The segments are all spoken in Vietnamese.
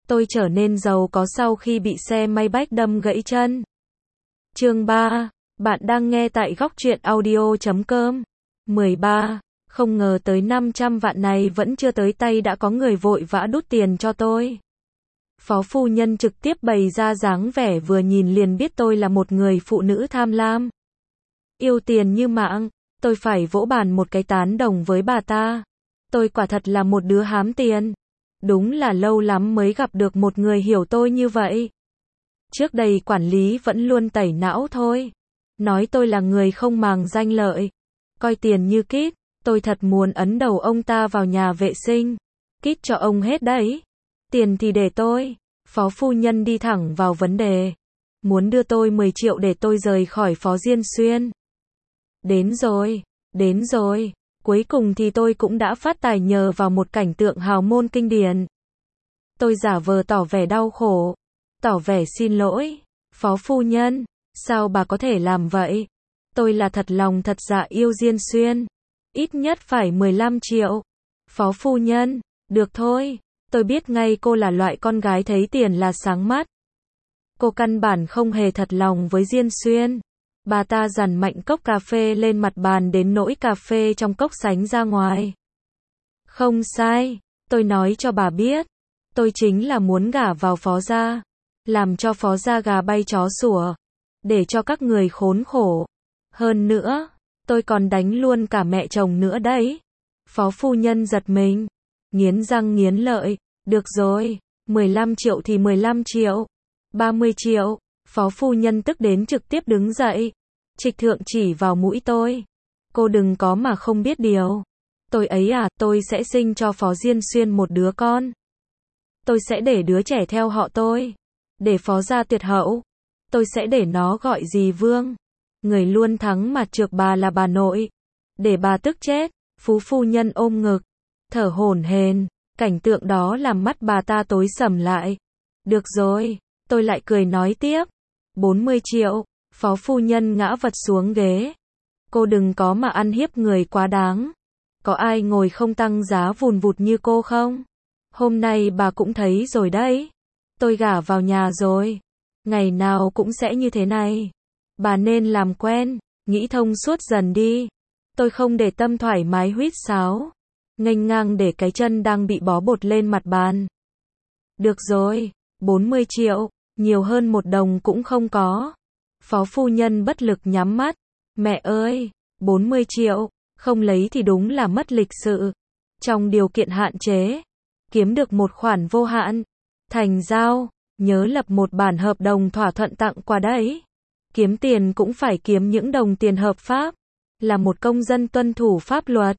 Tôi trở nên giàu có sau khi bị xe Maybach đâm gãy chân. Chương 3. Bạn đang nghe tại góc truyện audio.com. 13. Không ngờ tới 500 vạn này vẫn chưa tới tay đã có người vội vã đút tiền cho tôi. Phó phu nhân trực tiếp bày ra dáng vẻ vừa nhìn liền biết tôi là một người phụ nữ tham lam. Yêu tiền như mạng, tôi phải vỗ bàn một cái tán đồng với bà ta. Tôi quả thật là một đứa hám tiền. Đúng là lâu lắm mới gặp được một người hiểu tôi như vậy. Trước đây quản lý vẫn luôn tẩy não thôi. Nói tôi là người không màng danh lợi. Coi tiền như kít, tôi thật muốn ấn đầu ông ta vào nhà vệ sinh. Kít cho ông hết đấy. Tiền thì để tôi. Phó phu nhân đi thẳng vào vấn đề. Muốn đưa tôi 10 triệu để tôi rời khỏi Phó Diên Xuyên. Đến rồi. Cuối cùng thì tôi cũng đã phát tài nhờ vào một cảnh tượng hào môn kinh điển. Tôi giả vờ tỏ vẻ đau khổ. Tỏ vẻ xin lỗi. Phó phu nhân, sao bà có thể làm vậy? Tôi là thật lòng thật dạ yêu Diên Xuyên. Ít nhất phải 15 triệu. Phó phu nhân, được thôi. Tôi biết ngay cô là loại con gái thấy tiền là sáng mắt. Cô căn bản không hề thật lòng với Diên Xuyên. Bà ta dằn mạnh cốc cà phê lên mặt bàn đến nỗi cà phê trong cốc sánh ra ngoài. Không sai, tôi nói cho bà biết. Tôi chính là muốn gả vào Phó gia. Làm cho Phó gia gà bay chó sủa. Để cho các người khốn khổ. Hơn nữa, tôi còn đánh luôn cả mẹ chồng nữa đấy. Phó phu nhân giật mình. Nghiến răng nghiến lợi. Được rồi, 15 triệu thì 15 triệu. 30 triệu. Phó phu nhân tức đến trực tiếp đứng dậy. Trịch thượng chỉ vào mũi tôi. Cô đừng có mà không biết điều. Tôi ấy à, tôi sẽ sinh cho Phó Diên Xuyên một đứa con. Tôi sẽ để đứa trẻ theo họ tôi. Để Phó gia tuyệt hậu. Tôi sẽ để nó gọi dì Vương. Người luôn thắng mà trược bà là bà nội. Để bà tức chết. Phú phu nhân ôm ngực. Thở hổn hển. Cảnh tượng đó làm mắt bà ta tối sầm lại. Được rồi. Tôi lại cười nói tiếp. 40 triệu. Phó phu nhân ngã vật xuống ghế. Cô đừng có mà ăn hiếp người quá đáng. Có ai ngồi không tăng giá vùn vụt như cô không? Hôm nay bà cũng thấy rồi đấy. Tôi gả vào nhà rồi. Ngày nào cũng sẽ như thế này. Bà nên làm quen, nghĩ thông suốt dần đi. Tôi không để tâm thoải mái huýt sáo. Nghênh ngang để cái chân đang bị bó bột lên mặt bàn. Được rồi, 40 triệu, nhiều hơn 1 đồng cũng không có. Phó phu nhân bất lực nhắm mắt. Mẹ ơi, 40 triệu, không lấy thì đúng là mất lịch sự. Trong điều kiện hạn chế, kiếm được một khoản vô hạn. Thành giao, nhớ lập một bản hợp đồng thỏa thuận tặng quà đấy. Kiếm tiền cũng phải kiếm những đồng tiền hợp pháp. Là một công dân tuân thủ pháp luật.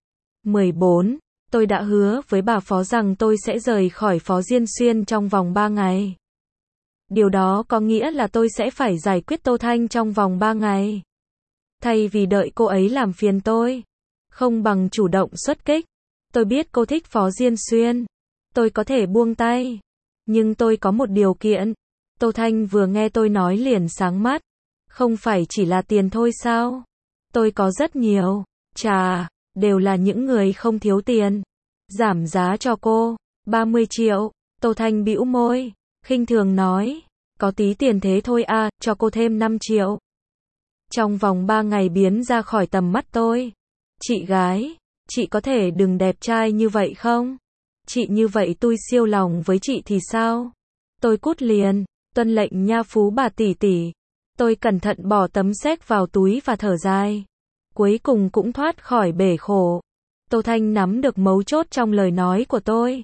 14. Tôi đã hứa với bà Phó rằng tôi sẽ rời khỏi Phó Diên Xuyên trong vòng 3 ngày. Điều đó có nghĩa là tôi sẽ phải giải quyết Tô Thanh trong vòng 3 ngày. Thay vì đợi cô ấy làm phiền tôi, không bằng chủ động xuất kích. Tôi biết cô thích Phó Diên Xuyên. Tôi có thể buông tay. Nhưng tôi có một điều kiện. Tô Thanh vừa nghe tôi nói liền sáng mắt. Không phải chỉ là tiền thôi sao? Tôi có rất nhiều. Chà, đều là những người không thiếu tiền. Giảm giá cho cô. 30 triệu. Tô Thanh bĩu môi. Khinh thường nói. Có tí tiền thế thôi à, cho cô thêm 5 triệu. Trong vòng 3 ngày biến ra khỏi tầm mắt tôi. Chị gái, chị có thể đừng đẹp trai như vậy không? Chị như vậy tôi siêu lòng với chị thì sao? Tôi cút liền, tuân lệnh nha phú bà tỷ tỷ. Tôi cẩn thận bỏ tấm séc vào túi và thở dài. Cuối cùng cũng thoát khỏi bể khổ. Tô Thanh nắm được mấu chốt trong lời nói của tôi.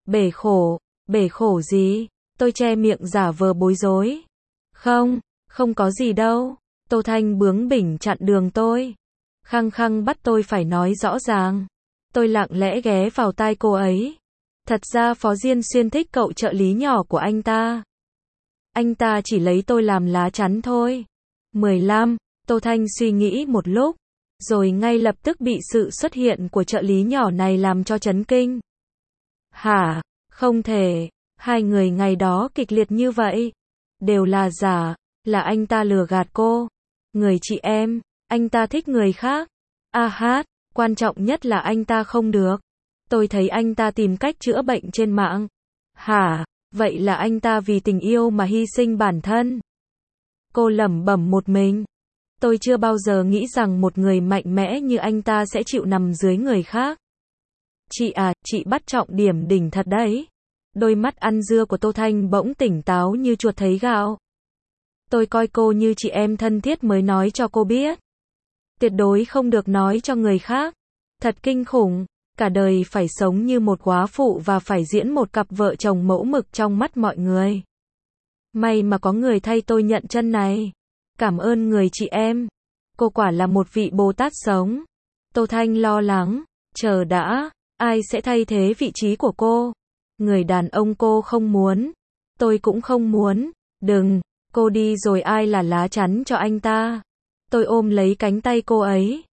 Bể khổ gì? Tôi che miệng giả vờ bối rối. Không có gì đâu. Tô Thanh bướng bỉnh chặn đường tôi. Khăng khăng bắt tôi phải nói rõ ràng. Tôi lặng lẽ ghé vào tai cô ấy. Thật ra Phó Diên Xuyên thích cậu trợ lý nhỏ của anh ta. Anh ta chỉ lấy tôi làm lá chắn thôi. 15. Tô Thanh suy nghĩ một lúc. Rồi ngay lập tức bị sự xuất hiện của trợ lý nhỏ này làm cho chấn kinh. Hả? Không thể. Hai người ngày đó kịch liệt như vậy. Đều là giả. Là anh ta lừa gạt cô. Người chị em. Anh ta thích người khác. Quan trọng nhất là anh ta không được. Tôi thấy anh ta tìm cách chữa bệnh trên mạng. Hả? Vậy là anh ta vì tình yêu mà hy sinh bản thân. Cô lẩm bẩm một mình. Tôi chưa bao giờ nghĩ rằng một người mạnh mẽ như anh ta sẽ chịu nằm dưới người khác. Chị à, chị bắt trọng điểm đỉnh thật đấy. Đôi mắt ăn dưa của Tô Thanh bỗng tỉnh táo như chuột thấy gạo. Tôi coi cô như chị em thân thiết mới nói cho cô biết. Tuyệt đối không được nói cho người khác. Thật kinh khủng, cả đời phải sống như một góa phụ và phải diễn một cặp vợ chồng mẫu mực trong mắt mọi người. May mà có người thay tôi nhận chân này. Cảm ơn người chị em. Cô quả là một vị Bồ Tát sống. Tô Thanh lo lắng. Chờ đã, ai sẽ thay thế vị trí của cô? Người đàn ông cô không muốn. Tôi cũng không muốn. Đừng, cô đi rồi ai là lá chắn cho anh ta? Tôi ôm lấy cánh tay cô ấy.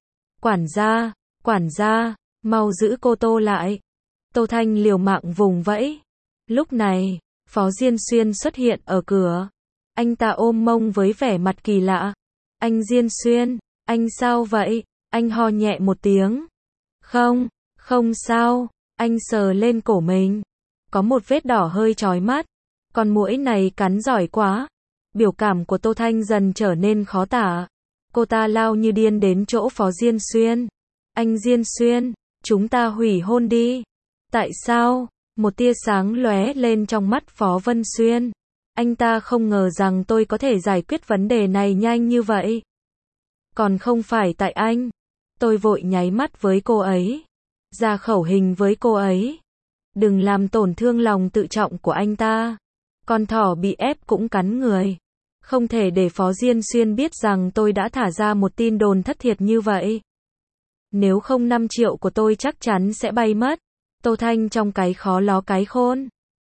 Quản gia, mau giữ cô Tô lại. Tô Thanh liều mạng vùng vẫy. Lúc này, Phó Diên Xuyên xuất hiện ở cửa. Anh ta ôm mông với vẻ mặt kỳ lạ. Anh Diên Xuyên, anh sao vậy? Anh ho nhẹ một tiếng. Không sao, anh sờ lên cổ mình. Có một vết đỏ hơi chói mắt. Con muỗi này cắn giỏi quá. Biểu cảm của Tô Thanh dần trở nên khó tả. Cô ta lao như điên đến chỗ Phó Diên Xuyên. Anh Diên Xuyên, chúng ta hủy hôn đi. Tại sao? Một tia sáng lóe lên trong mắt Phó Vân Xuyên. Anh ta không ngờ rằng tôi có thể giải quyết vấn đề này nhanh như vậy. Còn không phải tại anh. Tôi vội nháy mắt với cô ấy. Ra khẩu hình với cô ấy. Đừng làm tổn thương lòng tự trọng của anh ta. Con thỏ bị ép cũng cắn người. Không thể để Phó Diên Xuyên biết rằng tôi đã thả ra một tin đồn thất thiệt như vậy. Nếu không 5 triệu của tôi chắc chắn sẽ bay mất. Tô Thanh trong cái khó ló cái khôn.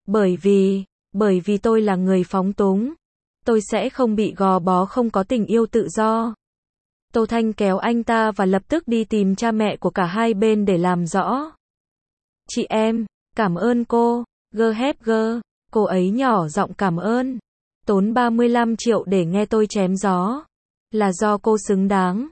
Bởi vì tôi là người phóng túng. Tôi sẽ không bị gò bó không có tình yêu tự do. Tô Thanh kéo anh ta và lập tức đi tìm cha mẹ của cả hai bên để làm rõ. Chị em, cảm ơn cô, cô ấy nhỏ giọng cảm ơn. Tốn 35 triệu để nghe tôi chém gió. Là do cô xứng đáng.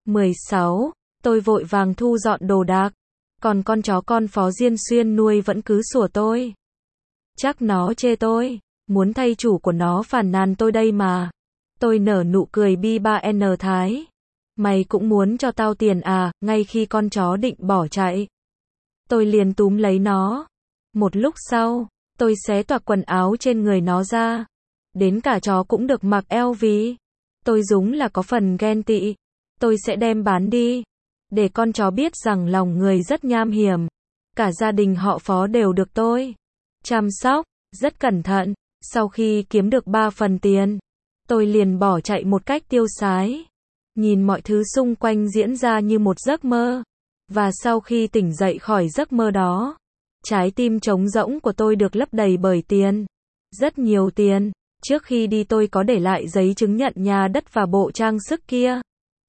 16. Tôi vội vàng thu dọn đồ đạc. Còn con chó con Phó Diên Xuyên nuôi vẫn cứ sủa tôi. Chắc nó chê tôi. Muốn thay chủ của nó phàn nàn tôi đây mà. Tôi nở nụ cười bi ba n thái. Mày cũng muốn cho tao tiền à? Ngay khi con chó định bỏ chạy, tôi liền túm lấy nó. Một lúc sau, tôi xé toạc quần áo trên người nó ra. Đến cả chó cũng được mặc LV. Tôi đúng là có phần ghen tị. Tôi sẽ đem bán đi. Để con chó biết rằng lòng người rất nham hiểm. Cả gia đình họ Phó đều được tôi chăm sóc, rất cẩn thận. Sau khi kiếm được 3 phần tiền, tôi liền bỏ chạy một cách tiêu sái. Nhìn mọi thứ xung quanh diễn ra như một giấc mơ. Và sau khi tỉnh dậy khỏi giấc mơ đó, trái tim trống rỗng của tôi được lấp đầy bởi tiền. Rất nhiều tiền. Trước khi đi tôi có để lại giấy chứng nhận nhà đất và bộ trang sức kia.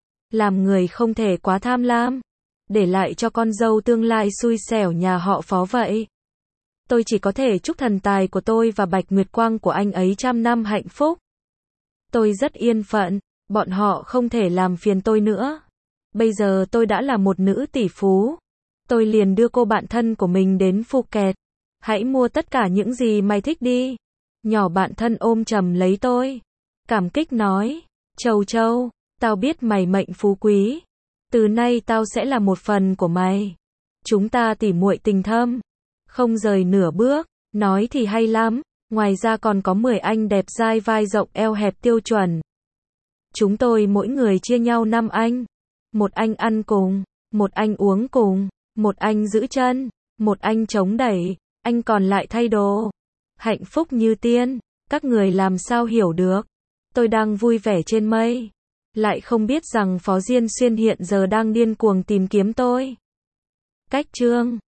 Làm người không thể quá tham lam. Để lại cho con dâu tương lai xui xẻo nhà họ Phó vậy. Tôi chỉ có thể chúc thần tài của tôi và Bạch Nguyệt Quang của anh ấy 100 năm hạnh phúc. Tôi rất yên phận. Bọn họ không thể làm phiền tôi nữa. Bây giờ tôi đã là một nữ tỷ phú. Tôi liền đưa cô bạn thân của mình đến Phuket. Hãy mua tất cả những gì mày thích đi. Nhỏ bạn thân ôm chầm lấy tôi. Cảm kích nói. Châu, tao biết mày mệnh phú quý. Từ nay tao sẽ là một phần của mày. Chúng ta tỉ muội tình thâm. Không rời nửa bước. Nói thì hay lắm. Ngoài ra còn có 10 anh đẹp dai vai rộng eo hẹp tiêu chuẩn. Chúng tôi mỗi người chia nhau 5 anh. Một anh ăn cùng, một anh uống cùng, một anh giữ chân, một anh chống đẩy, anh còn lại thay đồ. Hạnh phúc như tiên, các người làm sao hiểu được. Tôi đang vui vẻ trên mây. Lại không biết rằng Phó Diên Xuyên hiện giờ đang điên cuồng tìm kiếm tôi. Cách chương